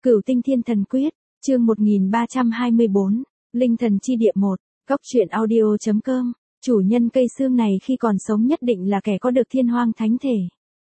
Cửu Tinh Thiên Thần Quyết, chương 1324, Linh Thần Chi Địa 1, Cóc truyện audio.com, chủ nhân cây xương này khi còn sống nhất định là kẻ có được thiên hoang thánh thể.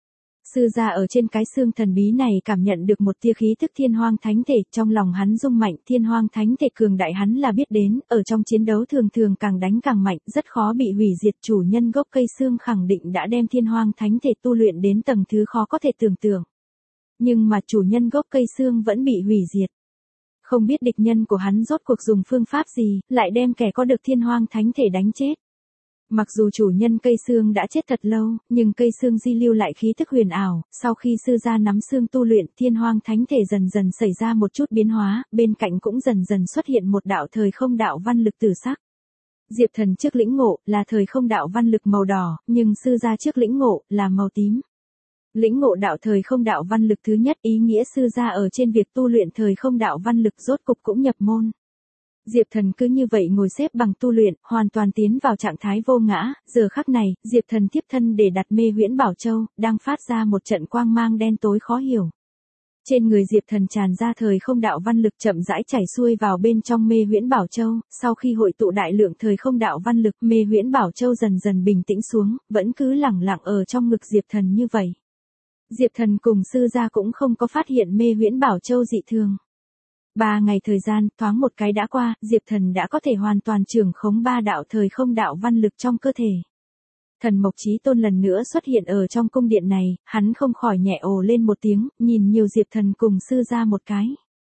Sư gia ở trên cái xương thần bí này cảm nhận được một tia khí tức thiên hoang thánh thể, trong lòng hắn rung mạnh, thiên hoang thánh thể cường đại hắn là biết đến, ở trong chiến đấu thường thường càng đánh càng mạnh, rất khó bị hủy diệt. Chủ nhân gốc cây xương khẳng định đã đem thiên hoang thánh thể tu luyện đến tầng thứ khó có thể tưởng tượng. Nhưng mà chủ nhân gốc cây xương vẫn bị hủy diệt. Không biết địch nhân của hắn rốt cuộc dùng phương pháp gì, lại đem kẻ có được thiên hoang thánh thể đánh chết. Mặc dù chủ nhân cây xương đã chết thật lâu, nhưng cây xương di lưu lại khí thức huyền ảo, sau khi sư gia nắm xương tu luyện, thiên hoang thánh thể dần dần xảy ra một chút biến hóa, bên cạnh cũng dần dần xuất hiện một đạo thời không đạo văn lực tử sắc. Diệp Thần trước lĩnh ngộ là thời không đạo văn lực màu đỏ, nhưng sư gia trước lĩnh ngộ là màu tím. Lĩnh ngộ đạo thời không đạo văn lực thứ nhất ý nghĩa sư gia ở trên việc tu luyện thời không đạo văn lực rốt cục cũng nhập môn. Diệp Thần cứ như vậy ngồi xếp bằng tu luyện, hoàn toàn tiến vào trạng thái vô ngã. Giờ khắc này, Diệp Thần tiếp thân để đặt mê huyễn bảo châu, đang phát ra một trận quang mang đen tối khó hiểu. Trên người Diệp Thần tràn ra thời không đạo văn lực chậm rãi chảy xuôi vào bên trong mê huyễn bảo châu, sau khi hội tụ đại lượng thời không đạo văn lực, mê huyễn bảo châu dần dần bình tĩnh xuống, vẫn cứ lẳng lặng ở trong ngực Diệp Thần như vậy. Diệp Thần cùng sư gia cũng không có phát hiện mê huyễn bảo châu dị thường. 3 ngày thời gian, thoáng một cái đã qua, Diệp Thần đã có thể hoàn toàn trưởng khống 3 đạo thời không đạo văn lực trong cơ thể. Thần Mộc Chí Tôn lần nữa xuất hiện ở trong cung điện này, hắn không khỏi nhẹ ồ lên một tiếng, nhìn nhiều Diệp Thần cùng sư gia một cái.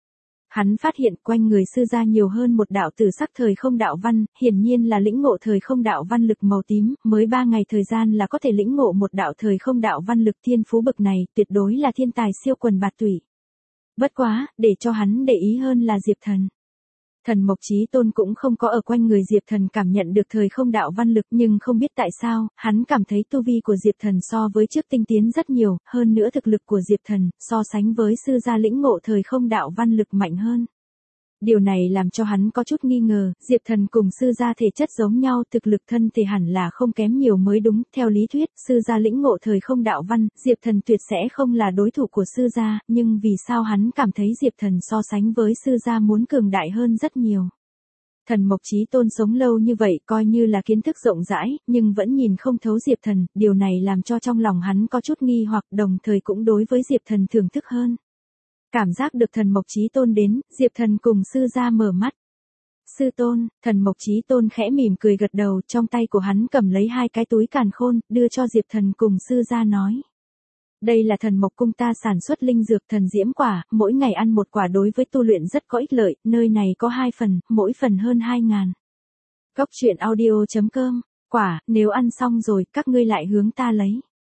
Hắn phát hiện quanh người sư gia nhiều hơn một đạo tử sắc thời không đạo văn, hiển nhiên là lĩnh ngộ thời không đạo văn lực màu tím, mới 3 ngày thời gian là có thể lĩnh ngộ một đạo thời không đạo văn lực thiên phú bậc này, tuyệt đối là thiên tài siêu quần bạt tụy. Bất quá, để cho hắn để ý hơn là Diệp Thần. Thần Mộc Chí Tôn cũng không có ở quanh người Diệp Thần cảm nhận được thời không đạo văn lực, nhưng không biết tại sao, hắn cảm thấy tu vi của Diệp Thần so với trước tinh tiến rất nhiều, hơn nữa thực lực của Diệp Thần, so sánh với sư gia lĩnh ngộ thời không đạo văn lực mạnh hơn. Điều này làm cho hắn có chút nghi ngờ, Diệp Thần cùng sư gia thể chất giống nhau, thực lực thân thể hẳn là không kém nhiều mới đúng, theo lý thuyết, sư gia lĩnh ngộ thời không đạo văn, Diệp Thần tuyệt sẽ không là đối thủ của sư gia, nhưng vì sao hắn cảm thấy Diệp Thần so sánh với sư gia muốn cường đại hơn rất nhiều. Thần Mộc Chí Tôn sống lâu như vậy coi như là kiến thức rộng rãi, nhưng vẫn nhìn không thấu Diệp Thần, điều này làm cho trong lòng hắn có chút nghi hoặc, đồng thời cũng đối với Diệp Thần thưởng thức hơn. Cảm giác được Thần Mộc Chí Tôn đến, Diệp Thần cùng sư gia mở mắt. Sư tôn, Thần Mộc Chí Tôn khẽ mỉm cười gật đầu, trong tay của hắn cầm lấy 2 cái túi càn khôn, đưa cho Diệp Thần cùng sư gia nói. Đây là Thần Mộc cung ta sản xuất linh dược thần diễm quả, mỗi ngày ăn một quả đối với tu luyện rất có ích lợi, nơi này có 2 phần, mỗi phần hơn 2.000. Cóc truyện audio.com, quả, nếu ăn xong rồi, các ngươi lại hướng ta lấy.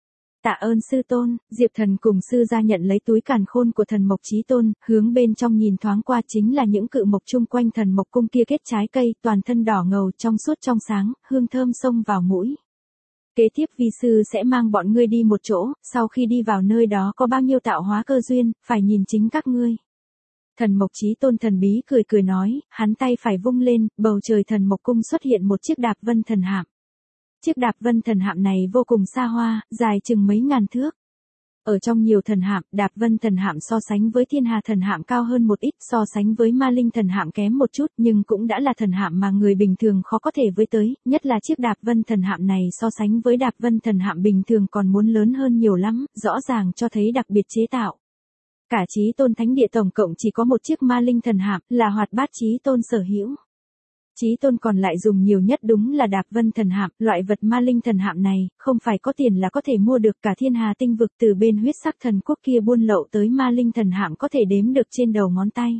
Tạ ơn sư tôn, Diệp Thần cùng sư gia nhận lấy túi càn khôn của Thần Mộc Chí Tôn, hướng bên trong nhìn thoáng qua chính là những cự mộc chung quanh Thần Mộc cung kia kết trái cây, toàn thân đỏ ngầu trong suốt trong sáng, hương thơm xông vào mũi. Kế tiếp vi sư sẽ mang bọn ngươi đi một chỗ, sau khi đi vào nơi đó có bao nhiêu tạo hóa cơ duyên, phải nhìn chính các ngươi. Thần Mộc Chí Tôn thần bí cười cười nói, hắn tay phải vung lên, bầu trời Thần Mộc cung xuất hiện một chiếc đạp vân thần hạm. Chiếc đạp vân thần hạm này vô cùng xa hoa, dài chừng mấy ngàn thước. Ở trong nhiều thần hạm, đạp vân thần hạm so sánh với thiên hà thần hạm cao hơn một ít, so sánh với ma linh thần hạm kém một chút, nhưng cũng đã là thần hạm mà người bình thường khó có thể với tới, nhất là chiếc đạp vân thần hạm này so sánh với đạp vân thần hạm bình thường còn muốn lớn hơn nhiều lắm, rõ ràng cho thấy đặc biệt chế tạo. Cả Chí Tôn Thánh Địa tổng cộng chỉ có một chiếc ma linh thần hạm, là Hoạt Bát Chí Tôn sở hữu. Chí Tôn còn lại dùng nhiều nhất đúng là đạp vân thần hạm, loại vật ma linh thần hạm này, không phải có tiền là có thể mua được, cả thiên hà tinh vực từ bên huyết sắc thần quốc kia buôn lậu tới ma linh thần hạm có thể đếm được trên đầu ngón tay.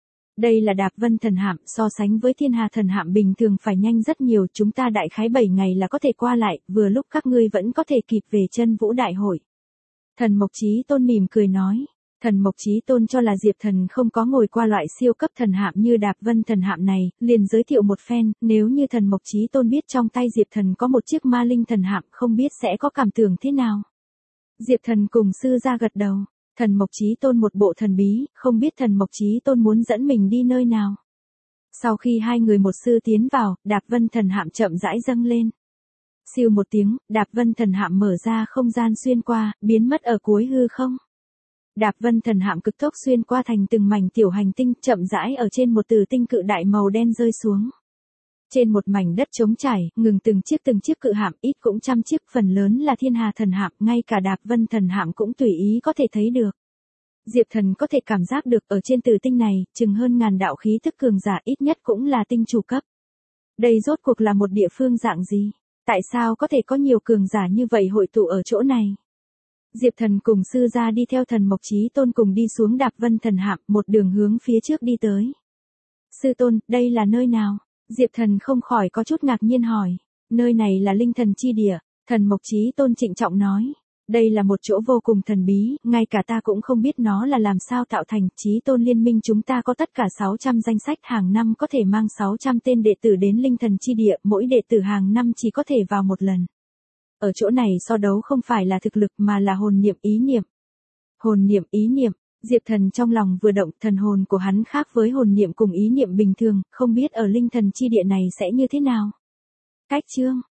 Đây là đạp vân thần hạm, so sánh với thiên hà thần hạm bình thường phải nhanh rất nhiều, chúng ta đại khái 7 ngày là có thể qua lại, vừa lúc các ngươi vẫn có thể kịp về chân vũ đại hội. Thần Mộc Chí Tôn mỉm cười nói. Thần Mộc Chí Tôn cho là Diệp Thần không có ngồi qua loại siêu cấp thần hạm như đạp vân thần hạm này, liền giới thiệu một phen, nếu như Thần Mộc Chí Tôn biết trong tay Diệp Thần có một chiếc ma linh thần hạm không biết sẽ có cảm tưởng thế nào. Diệp Thần cùng sư gia gật đầu, Thần Mộc Chí Tôn một bộ thần bí, không biết Thần Mộc Chí Tôn muốn dẫn mình đi nơi nào. Sau khi 2 người một sư tiến vào, đạp vân thần hạm chậm rãi dâng lên. Siêu một tiếng, đạp vân thần hạm mở ra không gian xuyên qua, biến mất ở cuối hư không. Đạp Vân Thần Hạm cực tốc xuyên qua thành từng mảnh tiểu hành tinh, chậm rãi ở trên một tử tinh cự đại màu đen rơi xuống. Trên một mảnh đất trống trải, ngừng từng chiếc cự hạm, ít cũng trăm chiếc, phần lớn là Thiên Hà Thần Hạm, ngay cả Đạp Vân Thần Hạm cũng tùy ý có thể thấy được. Diệp Thần có thể cảm giác được ở trên tử tinh này, chừng hơn ngàn đạo khí tức cường giả, ít nhất cũng là tinh chủ cấp. Đây rốt cuộc là một địa phương dạng gì? Tại sao có thể có nhiều cường giả như vậy hội tụ ở chỗ này? Diệp Thần cùng sư gia đi theo Thần Mộc Chí Tôn cùng đi xuống Đạp Vân Thần Hạm, một đường hướng phía trước đi tới. Sư tôn, đây là nơi nào? Diệp Thần không khỏi có chút ngạc nhiên hỏi. Nơi này là linh thần chi địa, Thần Mộc Chí Tôn trịnh trọng nói. Đây là một chỗ vô cùng thần bí, ngay cả ta cũng không biết nó là làm sao tạo thành. Chí Tôn liên minh chúng ta có tất cả 600 danh sách, hàng năm có thể mang 600 tên đệ tử đến linh thần chi địa, mỗi đệ tử hàng năm chỉ có thể vào một lần. Ở chỗ này so đấu không phải là thực lực mà là hồn niệm ý niệm. Hồn niệm ý niệm, Diệp Thần trong lòng vừa động, thần hồn của hắn khác với hồn niệm cùng ý niệm bình thường, không biết ở linh thần chi địa này sẽ như thế nào. Cách chương